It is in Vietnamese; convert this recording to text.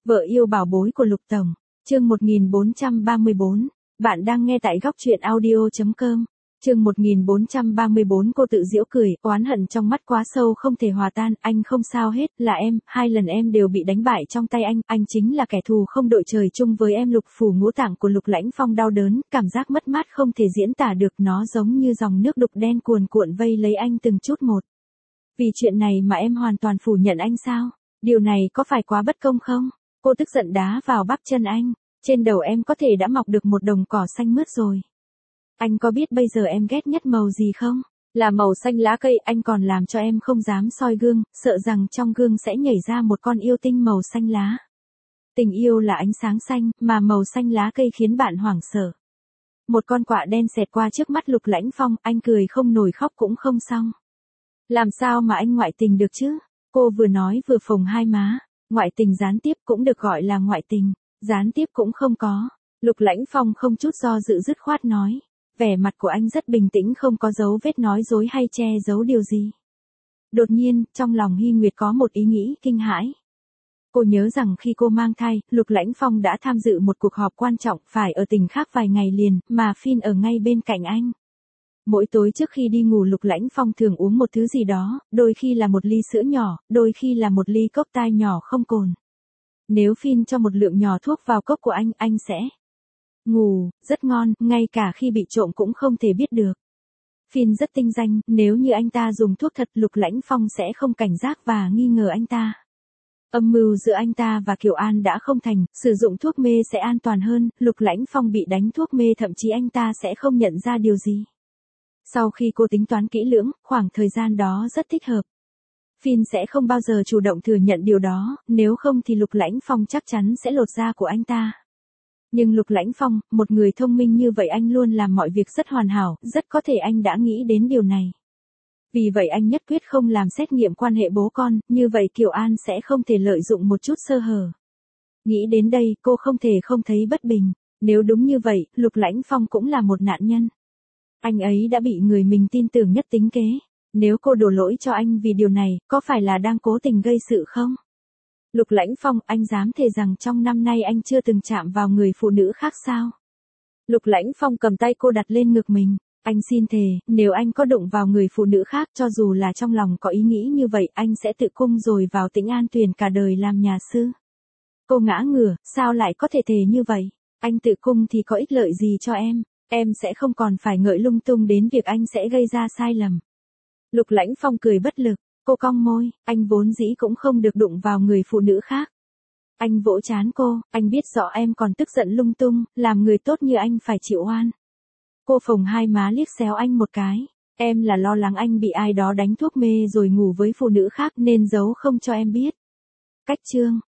Vợ yêu bảo bối của Lục Tổng, chương 1434, bạn đang nghe tại góc truyện audio.com. Chương 1434 cô tự giễu cười, oán hận trong mắt quá sâu không thể hòa tan, anh không sao hết, là em, 2 lần em đều bị đánh bại trong tay anh chính là kẻ thù không đội trời chung với em. Lục phủ ngũ tạng của Lục Lãnh Phong đau đớn, cảm giác mất mát không thể diễn tả được, nó giống như dòng nước đục đen cuồn cuộn vây lấy anh từng chút một. Vì chuyện này mà em hoàn toàn phủ nhận anh sao? Điều này có phải quá bất công không? Cô tức giận đá vào bắp chân anh, trên đầu em có thể đã mọc được một đồng cỏ xanh mướt rồi. Anh có biết bây giờ em ghét nhất màu gì không? Là màu xanh lá cây. Anh còn làm cho em không dám soi gương, sợ rằng trong gương sẽ nhảy ra một con yêu tinh màu xanh lá. Tình yêu là ánh sáng xanh, mà màu xanh lá cây khiến bạn hoảng sợ. Một con quạ đen xẹt qua trước mắt Lục Lãnh Phong, anh cười không nổi khóc cũng không xong. Làm sao mà anh ngoại tình được chứ? Cô vừa nói vừa phồng hai má. Ngoại tình gián tiếp cũng được gọi là ngoại tình, gián tiếp cũng không có. Lục Lãnh Phong không chút do dự dứt khoát nói. Vẻ mặt của anh rất bình tĩnh, không có dấu vết nói dối hay che giấu điều gì. Đột nhiên, trong lòng Hy Nguyệt có một ý nghĩ kinh hãi. Cô nhớ rằng khi cô mang thai, Lục Lãnh Phong đã tham dự một cuộc họp quan trọng phải ở tỉnh khác vài ngày liền, mà Phin ở ngay bên cạnh anh. Mỗi tối trước khi đi ngủ Lục Lãnh Phong thường uống một thứ gì đó, đôi khi là một ly sữa nhỏ, đôi khi là một ly cốc tai nhỏ không cồn. Nếu Phin cho một lượng nhỏ thuốc vào cốc của anh sẽ ngủ rất ngon, ngay cả khi bị trộm cũng không thể biết được. Phin rất tinh danh, nếu như anh ta dùng thuốc thật Lục Lãnh Phong sẽ không cảnh giác và nghi ngờ anh ta. Âm mưu giữa anh ta và Kiều An đã không thành, sử dụng thuốc mê sẽ an toàn hơn, Lục Lãnh Phong bị đánh thuốc mê thậm chí anh ta sẽ không nhận ra điều gì. Sau khi cô tính toán kỹ lưỡng, khoảng thời gian đó rất thích hợp. Phin sẽ không bao giờ chủ động thừa nhận điều đó, nếu không thì Lục Lãnh Phong chắc chắn sẽ lột da của anh ta. Nhưng Lục Lãnh Phong, một người thông minh như vậy anh luôn làm mọi việc rất hoàn hảo, rất có thể anh đã nghĩ đến điều này. Vì vậy anh nhất quyết không làm xét nghiệm quan hệ bố con, như vậy Kiều An sẽ không thể lợi dụng một chút sơ hở. Nghĩ đến đây, cô không thể không thấy bất bình. Nếu đúng như vậy, Lục Lãnh Phong cũng là một nạn nhân. Anh ấy đã bị người mình tin tưởng nhất tính kế. Nếu cô đổ lỗi cho anh vì điều này, có phải là đang cố tình gây sự không? Lục Lãnh Phong, anh dám thề rằng trong năm nay anh chưa từng chạm vào người phụ nữ khác sao? Lục Lãnh Phong cầm tay cô đặt lên ngực mình. Anh xin thề, nếu anh có đụng vào người phụ nữ khác cho dù là trong lòng có ý nghĩ như vậy anh sẽ tự cung rồi vào Tĩnh An Tuyền cả đời làm nhà sư. Cô ngã ngửa, sao lại có thể thề như vậy? Anh tự cung thì có ích lợi gì cho em sẽ không còn phải ngợi lung tung đến việc anh sẽ gây ra sai lầm. Lục Lãnh Phong cười bất lực, cô cong môi, anh vốn dĩ cũng không được đụng vào người phụ nữ khác. Anh vỗ trán cô, anh biết rõ em còn tức giận lung tung, làm người tốt như anh phải chịu oan. Cô phồng hai má liếc xéo anh một cái, em là lo lắng anh bị ai đó đánh thuốc mê rồi ngủ với phụ nữ khác nên giấu không cho em biết. Cách chương